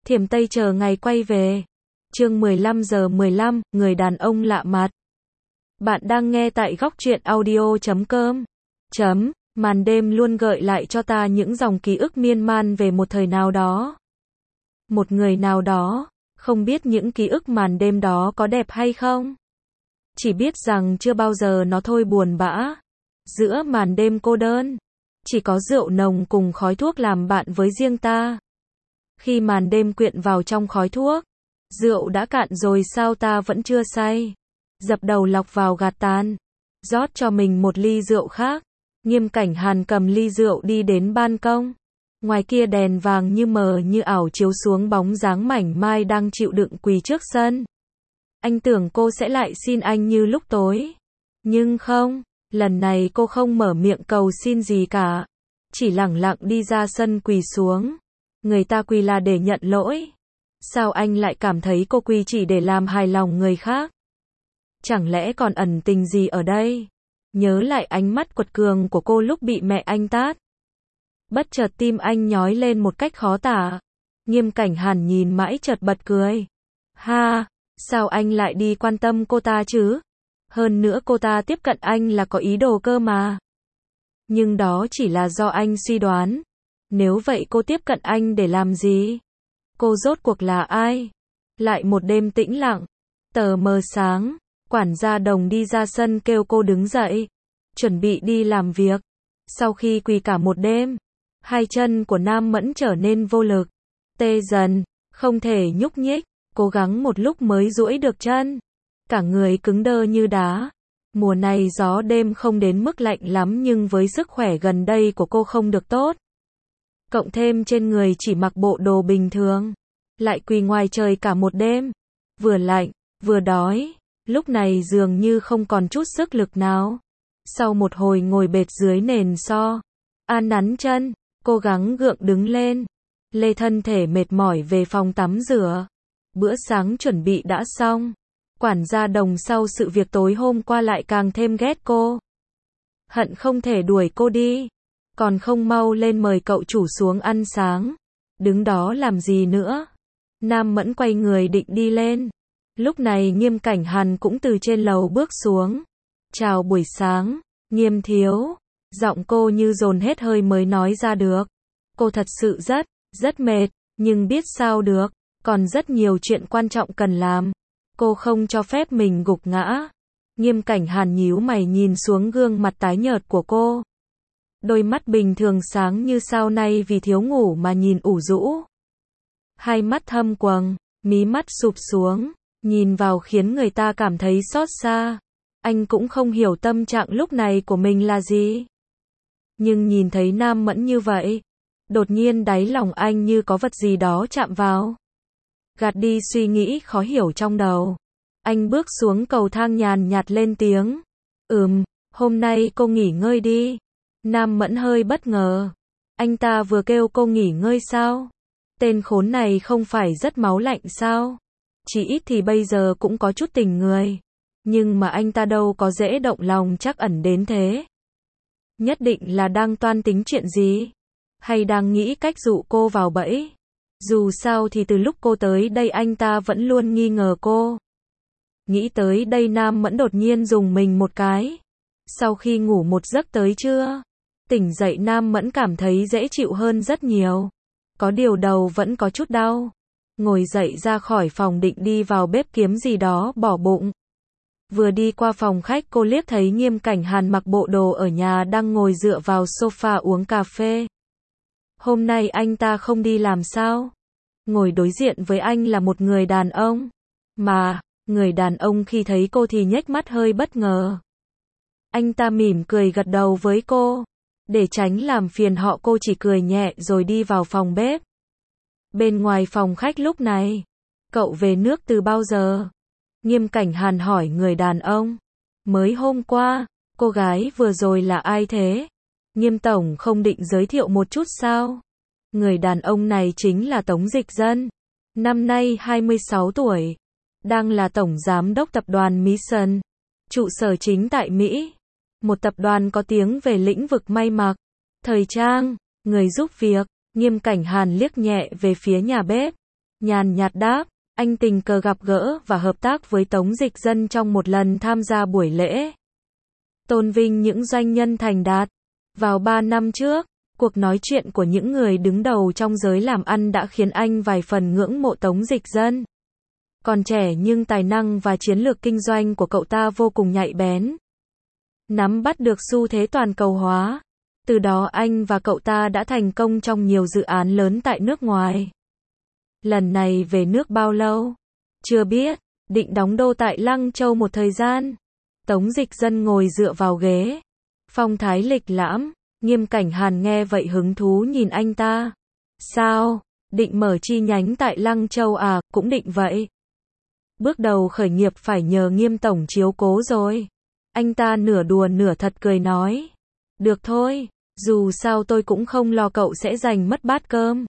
Thiểm Tây chờ ngày quay về. Chương 15:15, người đàn ông lạ mặt. Bạn đang nghe tại góc truyện audio.com. Màn đêm luôn gợi lại cho ta những dòng ký ức miên man về một thời nào đó. Một người nào đó, không biết những ký ức màn đêm đó có đẹp hay không. Chỉ biết rằng chưa bao giờ nó thôi buồn bã. Giữa màn đêm cô đơn, chỉ có rượu nồng cùng khói thuốc làm bạn với riêng ta. Khi màn đêm quyện vào trong khói thuốc, rượu đã cạn rồi sao ta vẫn chưa say. Dập đầu lọc vào gạt tàn, rót cho mình một ly rượu khác. Nghiêm Cảnh Hàn cầm ly rượu đi đến ban công. Ngoài kia đèn vàng như mờ như ảo chiếu xuống bóng dáng mảnh mai đang chịu đựng quỳ trước sân. Anh tưởng cô sẽ lại xin anh như lúc tối. Nhưng không, lần này cô không mở miệng cầu xin gì cả. Chỉ lẳng lặng đi ra sân quỳ xuống. Người ta quỳ là để nhận lỗi. Sao anh lại cảm thấy cô quỳ chỉ để làm hài lòng người khác? Chẳng lẽ còn ẩn tình gì ở đây? Nhớ lại ánh mắt quật cường của cô lúc bị mẹ anh tát. Bất chợt tim anh nhói lên một cách khó tả. Nghiêm Cảnh Hàn nhìn mãi chợt bật cười. Ha, sao anh lại đi quan tâm cô ta chứ? Hơn nữa cô ta tiếp cận anh là có ý đồ cơ mà. Nhưng đó chỉ là do anh suy đoán. Nếu vậy cô tiếp cận anh để làm gì? Cô rốt cuộc là ai? Lại một đêm tĩnh lặng. Tờ mờ sáng, quản gia Đồng đi ra sân kêu cô đứng dậy. Chuẩn bị đi làm việc. Sau khi quỳ cả một đêm, hai chân của Nam Mẫn trở nên vô lực. Tê dần, không thể nhúc nhích. Cố gắng một lúc mới duỗi được chân. Cả người cứng đơ như đá. Mùa này gió đêm không đến mức lạnh lắm nhưng với sức khỏe gần đây của cô không được tốt. Cộng thêm trên người chỉ mặc bộ đồ bình thường. Lại quỳ ngoài trời cả một đêm. Vừa lạnh, vừa đói. Lúc này dường như không còn chút sức lực nào. Sau một hồi ngồi bệt dưới nền an nắn chân, cố gắng gượng đứng lên. Lê thân thể mệt mỏi về phòng tắm rửa. Bữa sáng chuẩn bị đã xong. Quản gia Đồng sau sự việc tối hôm qua lại càng thêm ghét cô. Hận không thể đuổi cô đi. Còn không mau lên mời cậu chủ xuống ăn sáng. Đứng đó làm gì nữa? Nam Mẫn quay người định đi lên. Lúc này Nghiêm Cảnh Hàn cũng từ trên lầu bước xuống. Chào buổi sáng, Nghiêm thiếu. Giọng cô như dồn hết hơi mới nói ra được. Cô thật sự rất mệt, nhưng biết sao được. Còn rất nhiều chuyện quan trọng cần làm. Cô không cho phép mình gục ngã. Nghiêm Cảnh Hàn nhíu mày nhìn xuống gương mặt tái nhợt của cô. Đôi mắt bình thường sáng như sao nay vì thiếu ngủ mà nhìn ủ rũ. Hai mắt thâm quầng, mí mắt sụp xuống, nhìn vào khiến người ta cảm thấy xót xa. Anh cũng không hiểu tâm trạng lúc này của mình là gì. Nhưng nhìn thấy Nam Mẫn như vậy, đột nhiên đáy lòng anh như có vật gì đó chạm vào. Gạt đi suy nghĩ khó hiểu trong đầu. Anh bước xuống cầu thang nhàn nhạt lên tiếng. Hôm nay cô nghỉ ngơi đi. Nam Mẫn hơi bất ngờ. Anh ta vừa kêu cô nghỉ ngơi sao? Tên khốn này không phải rất máu lạnh sao? Chỉ ít thì bây giờ cũng có chút tình người. Nhưng mà anh ta đâu có dễ động lòng trắc ẩn đến thế. Nhất định là đang toan tính chuyện gì? Hay đang nghĩ cách dụ cô vào bẫy? Dù sao thì từ lúc cô tới đây anh ta vẫn luôn nghi ngờ cô. Nghĩ tới đây Nam Mẫn đột nhiên rùng mình một cái. Sau khi ngủ một giấc tới trưa, tỉnh dậy Nam Mẫn cảm thấy dễ chịu hơn rất nhiều. Có điều đầu vẫn có chút đau. Ngồi dậy ra khỏi phòng định đi vào bếp kiếm gì đó bỏ bụng. Vừa đi qua phòng khách cô liếc thấy Nghiêm Cảnh Hàn mặc bộ đồ ở nhà đang ngồi dựa vào sofa uống cà phê. Hôm nay anh ta không đi làm sao? Ngồi đối diện với anh là một người đàn ông. Mà, người đàn ông khi thấy cô thì nhếch mắt hơi bất ngờ. Anh ta mỉm cười gật đầu với cô. Để tránh làm phiền họ cô chỉ cười nhẹ rồi đi vào phòng bếp. Bên ngoài phòng khách lúc này, cậu về nước từ bao giờ? Nghiêm Cảnh Hàn hỏi người đàn ông. Mới hôm qua. Cô gái vừa rồi là ai thế? Nghiêm tổng không định giới thiệu một chút sao? Người đàn ông này chính là Tống Dịch Dân. Năm nay 26 tuổi. Đang là tổng giám đốc tập đoàn Mission. Trụ sở chính tại Mỹ. Một tập đoàn có tiếng về lĩnh vực may mặc, thời trang, người giúp việc. Nghiêm Cảnh Hàn liếc nhẹ về phía nhà bếp. Nhàn nhạt đáp, anh tình cờ gặp gỡ và hợp tác với Tống Dịch Dân trong một lần tham gia buổi lễ tôn vinh những doanh nhân thành đạt. Vào 3 năm trước, cuộc nói chuyện của những người đứng đầu trong giới làm ăn đã khiến anh vài phần ngưỡng mộ Tống Dịch Dân. Còn trẻ nhưng tài năng và chiến lược kinh doanh của cậu ta vô cùng nhạy bén. Nắm bắt được xu thế toàn cầu hóa. Từ đó anh và cậu ta đã thành công trong nhiều dự án lớn tại nước ngoài. Lần này về nước bao lâu? Chưa biết, định đóng đô tại Lăng Châu một thời gian. Tống Dịch Dân ngồi dựa vào ghế. Phong thái lịch lãm, Nghiêm Cảnh Hàn nghe vậy hứng thú nhìn anh ta. Sao? Định mở chi nhánh tại Lăng Châu à? Cũng định vậy. Bước đầu khởi nghiệp phải nhờ Nghiêm tổng chiếu cố rồi. Anh ta nửa đùa nửa thật cười nói. Được thôi, dù sao tôi cũng không lo cậu sẽ giành mất bát cơm.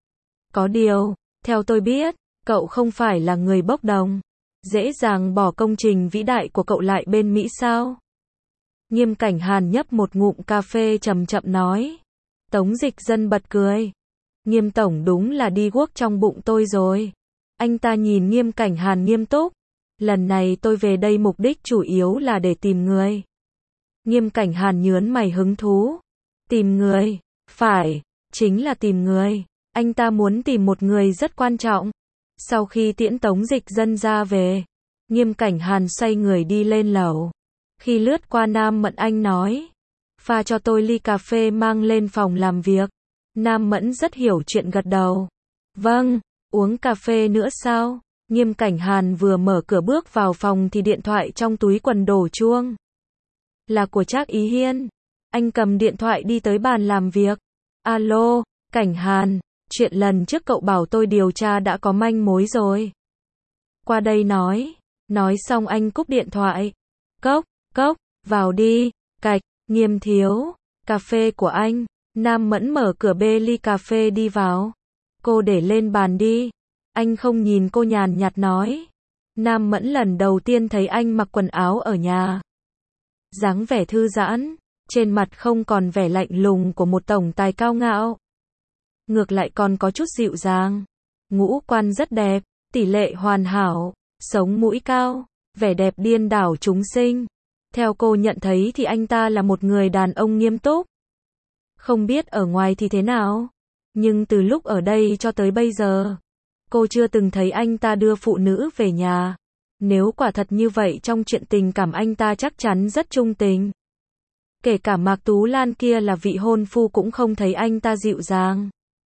Có điều, theo tôi biết, cậu không phải là người bốc đồng. Dễ dàng bỏ công trình vĩ đại của cậu lại bên Mỹ sao? Nghiêm Cảnh Hàn nhấp một ngụm cà phê chậm chậm nói. Tống Dịch Dân bật cười. Nghiêm tổng đúng là đi guốc trong bụng tôi rồi. Anh ta nhìn Nghiêm Cảnh Hàn nghiêm túc. Lần này tôi về đây mục đích chủ yếu là để tìm người. Nghiêm Cảnh Hàn nhớn mày hứng thú. Tìm người? Phải, chính là tìm người. Anh ta muốn tìm một người rất quan trọng. Sau khi tiễn Tống Dịch Dân ra về, Nghiêm Cảnh Hàn xoay người đi lên lầu. Khi lướt qua Nam Mẫn anh nói. Pha cho tôi ly cà phê mang lên phòng làm việc. Nam Mẫn rất hiểu chuyện gật đầu. Vâng, uống cà phê nữa sao? Nghiêm Cảnh Hàn vừa mở cửa bước vào phòng thì điện thoại trong túi quần đổ chuông. Là của Trác Ý Hiên. Anh cầm điện thoại đi tới bàn làm việc. Alo, Cảnh Hàn, chuyện lần trước cậu bảo tôi điều tra đã có manh mối rồi. Qua đây nói. Nói xong anh cúp điện thoại. Cốc, vào đi, cạch, Nghiêm thiếu, cà phê của anh. Nam Mẫn mở cửa bê ly cà phê đi vào. Cô để lên bàn đi. Anh không nhìn cô nhàn nhạt nói. Nam Mẫn lần đầu tiên thấy anh mặc quần áo ở nhà. Dáng vẻ thư giãn, trên mặt không còn vẻ lạnh lùng của một tổng tài cao ngạo. Ngược lại còn có chút dịu dàng. Ngũ quan rất đẹp, tỷ lệ hoàn hảo, sống mũi cao, vẻ đẹp điên đảo chúng sinh. Theo cô nhận thấy thì anh ta là một người đàn ông nghiêm túc. Không biết ở ngoài thì thế nào, nhưng từ lúc ở đây cho tới bây giờ, cô chưa từng thấy anh ta đưa phụ nữ về nhà. Nếu quả thật như vậy trong chuyện tình cảm anh ta chắc chắn rất trung tình. Kể cả Mạc Tú Lan kia là vị hôn phu cũng không thấy anh ta dịu dàng,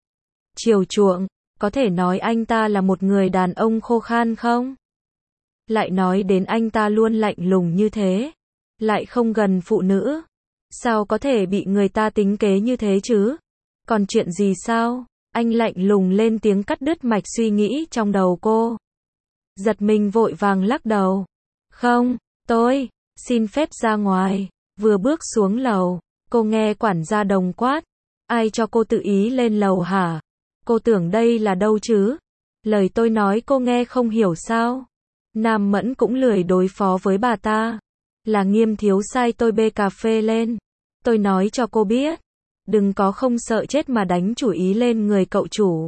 chiều chuộng. Có thể nói anh ta là một người đàn ông khô khan không? Lại nói đến anh ta luôn lạnh lùng như thế, lại không gần phụ nữ. Sao có thể bị người ta tính kế như thế chứ? Còn chuyện gì sao? Anh lạnh lùng lên tiếng cắt đứt mạch suy nghĩ trong đầu cô. Giật mình vội vàng lắc đầu. Không, tôi xin phép ra ngoài. Vừa bước xuống lầu, cô nghe quản gia Đồng quát. Ai cho cô tự ý lên lầu hả? Cô tưởng đây là đâu chứ? Lời tôi nói cô nghe không hiểu sao? Nam Mẫn cũng lười đối phó với bà ta. Là Nghiêm thiếu sai tôi bê cà phê lên. Tôi nói cho cô biết. Đừng có không sợ chết mà đánh chủ ý lên người cậu chủ.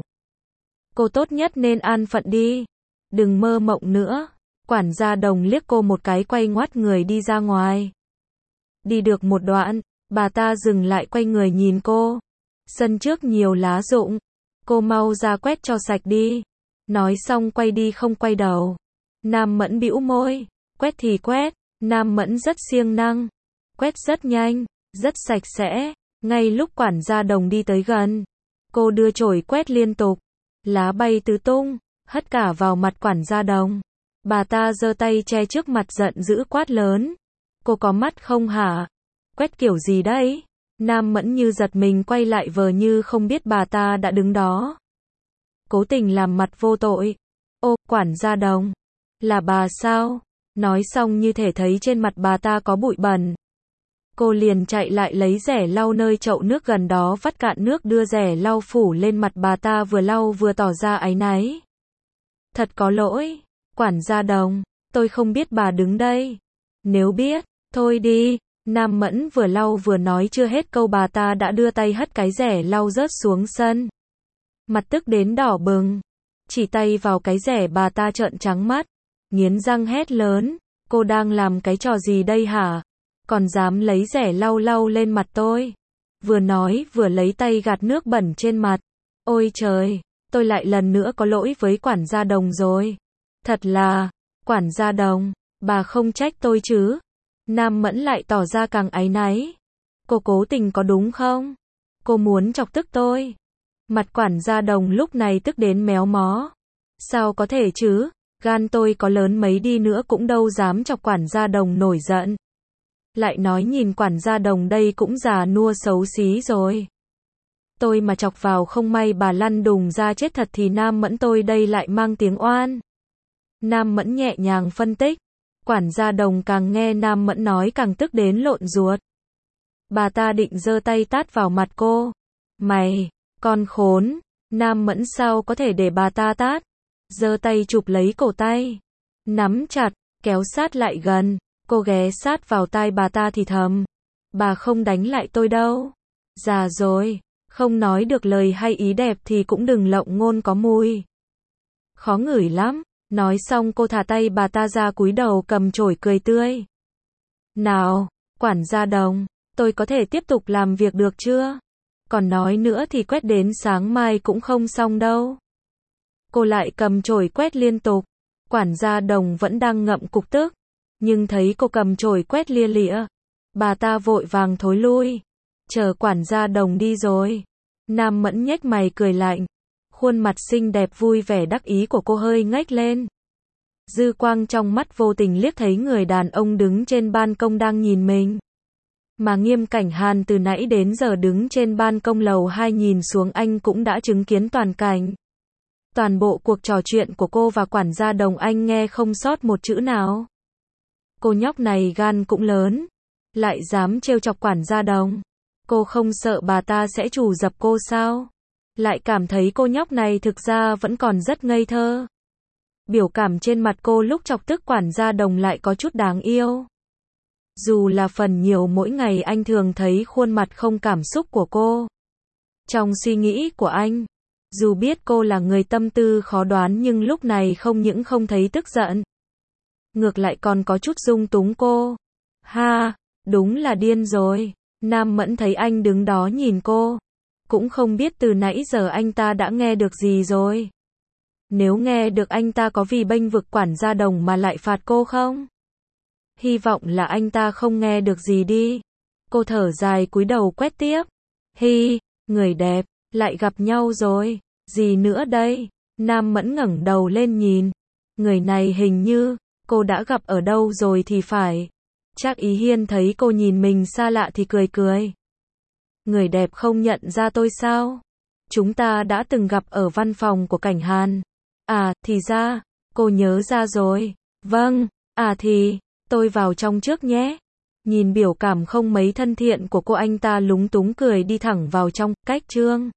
Cô tốt nhất nên an phận đi. Đừng mơ mộng nữa. Quản gia Đồng liếc cô một cái quay ngoắt người đi ra ngoài. Đi được một đoạn, bà ta dừng lại quay người nhìn cô. Sân trước nhiều lá rụng. Cô mau ra quét cho sạch đi. Nói xong quay đi không quay đầu. Nam Mẫn bĩu môi. Quét thì quét. Nam Mẫn rất siêng năng. Quét rất nhanh, rất sạch sẽ. Ngay lúc quản gia Đồng đi tới gần, cô đưa chổi quét liên tục. Lá bay tứ tung, hất cả vào mặt quản gia Đồng. Bà ta giơ tay che trước mặt giận dữ quát lớn. Cô có mắt không hả? Quét kiểu gì đấy? Nam Mẫn như giật mình quay lại vờ như không biết bà ta đã đứng đó. Cố tình làm mặt vô tội. Ô, quản gia Đồng. Là bà sao? Nói xong như thể thấy trên mặt bà ta có bụi bẩn. Cô liền chạy lại lấy rẻ lau nơi chậu nước gần đó vắt cạn nước đưa rẻ lau phủ lên mặt bà ta vừa lau vừa tỏ ra áy náy. Thật có lỗi, quản gia Đồng, tôi không biết bà đứng đây. Nếu biết, thôi đi. Nam Mẫn vừa lau vừa nói chưa hết câu bà ta đã đưa tay hất cái rẻ lau rớt xuống sân. Mặt tức đến đỏ bừng. chỉ tay vào cái rẻ, bà ta trợn trắng mắt, nghiến răng hét lớn, cô đang làm cái trò gì đây hả? Còn dám lấy rẻ lau lau lên mặt tôi. Vừa nói vừa lấy tay gạt nước bẩn trên mặt. Ôi trời, tôi lại lần nữa có lỗi với quản gia Đồng rồi. Thật là, quản gia Đồng, bà không trách tôi chứ? Nam Mẫn lại tỏ ra càng áy náy. Cô cố tình có đúng không? Cô muốn chọc tức tôi. Mặt quản gia Đồng lúc này tức đến méo mó. Sao có thể chứ? Gan tôi có lớn mấy đi nữa cũng đâu dám chọc quản gia Đồng nổi giận. Lại nói nhìn quản gia Đồng đây cũng già nua xấu xí rồi. Tôi mà chọc vào không may bà lăn đùng ra chết thật thì Nam Mẫn tôi đây lại mang tiếng oan. Nam Mẫn nhẹ nhàng phân tích. Quản gia Đồng càng nghe Nam Mẫn nói càng tức đến lộn ruột. Bà ta định giơ tay tát vào mặt cô. Mày, con khốn. Nam Mẫn sao có thể để bà ta tát. Giơ tay chụp lấy cổ tay. Nắm chặt, kéo sát lại gần. Cô ghé sát vào tai bà ta thì thầm. Bà không đánh lại tôi đâu. Già rồi, không nói được lời hay ý đẹp thì cũng đừng lộng ngôn có mùi. Khó ngửi lắm. Nói xong cô thả tay bà ta ra cúi đầu cầm chổi cười tươi. Nào, quản gia Đồng, tôi có thể tiếp tục làm việc được chưa? Còn nói nữa thì quét đến sáng mai cũng không xong đâu. Cô lại cầm chổi quét liên tục. Quản gia Đồng vẫn đang ngậm cục tức. Nhưng thấy cô cầm chổi quét lia lịa. Bà ta vội vàng thối lui. Chờ quản gia Đồng đi rồi. Nam Mẫn nhếch mày cười lạnh. Khuôn mặt xinh đẹp vui vẻ đắc ý của cô hơi ngách lên. Dư quang trong mắt vô tình liếc thấy người đàn ông đứng trên ban công đang nhìn mình. Mà Nghiêm Cảnh Hàn từ nãy đến giờ đứng trên ban công lầu 2 nhìn xuống anh cũng đã chứng kiến toàn cảnh. Toàn bộ cuộc trò chuyện của cô và quản gia Đồng anh nghe không sót một chữ nào. Cô nhóc này gan cũng lớn. Lại dám trêu chọc quản gia Đồng. Cô không sợ bà ta sẽ trù dập cô sao? Lại cảm thấy cô nhóc này thực ra vẫn còn rất ngây thơ. Biểu cảm trên mặt cô lúc chọc tức quản gia Đồng lại có chút đáng yêu. Dù là phần nhiều mỗi ngày anh thường thấy khuôn mặt không cảm xúc của cô. Trong suy nghĩ của anh, dù biết cô là người tâm tư khó đoán nhưng lúc này không những không thấy tức giận. Ngược lại còn có chút dung túng cô. Ha, đúng là điên rồi. Nam Mẫn thấy anh đứng đó nhìn cô. Cũng không biết từ nãy giờ anh ta đã nghe được gì rồi. Nếu nghe được anh ta có vì bênh vực quản gia Đồng mà lại phạt cô không? Hy vọng là anh ta không nghe được gì đi. Cô thở dài cúi đầu quét tiếp. Hi, người đẹp, lại gặp nhau rồi. Gì nữa đây? Nam Mẫn ngẩng đầu lên nhìn. Người này hình như, cô đã gặp ở đâu rồi thì phải. Trác Ý Hiên thấy cô nhìn mình xa lạ thì cười cười. Người đẹp không nhận ra tôi sao? Chúng ta đã từng gặp ở văn phòng của Cảnh Hàn. À, thì ra, cô nhớ ra rồi. Vâng, thì, tôi vào trong trước nhé. Nhìn biểu cảm không mấy thân thiện của cô anh ta lúng túng cười đi thẳng vào trong, cách Trương.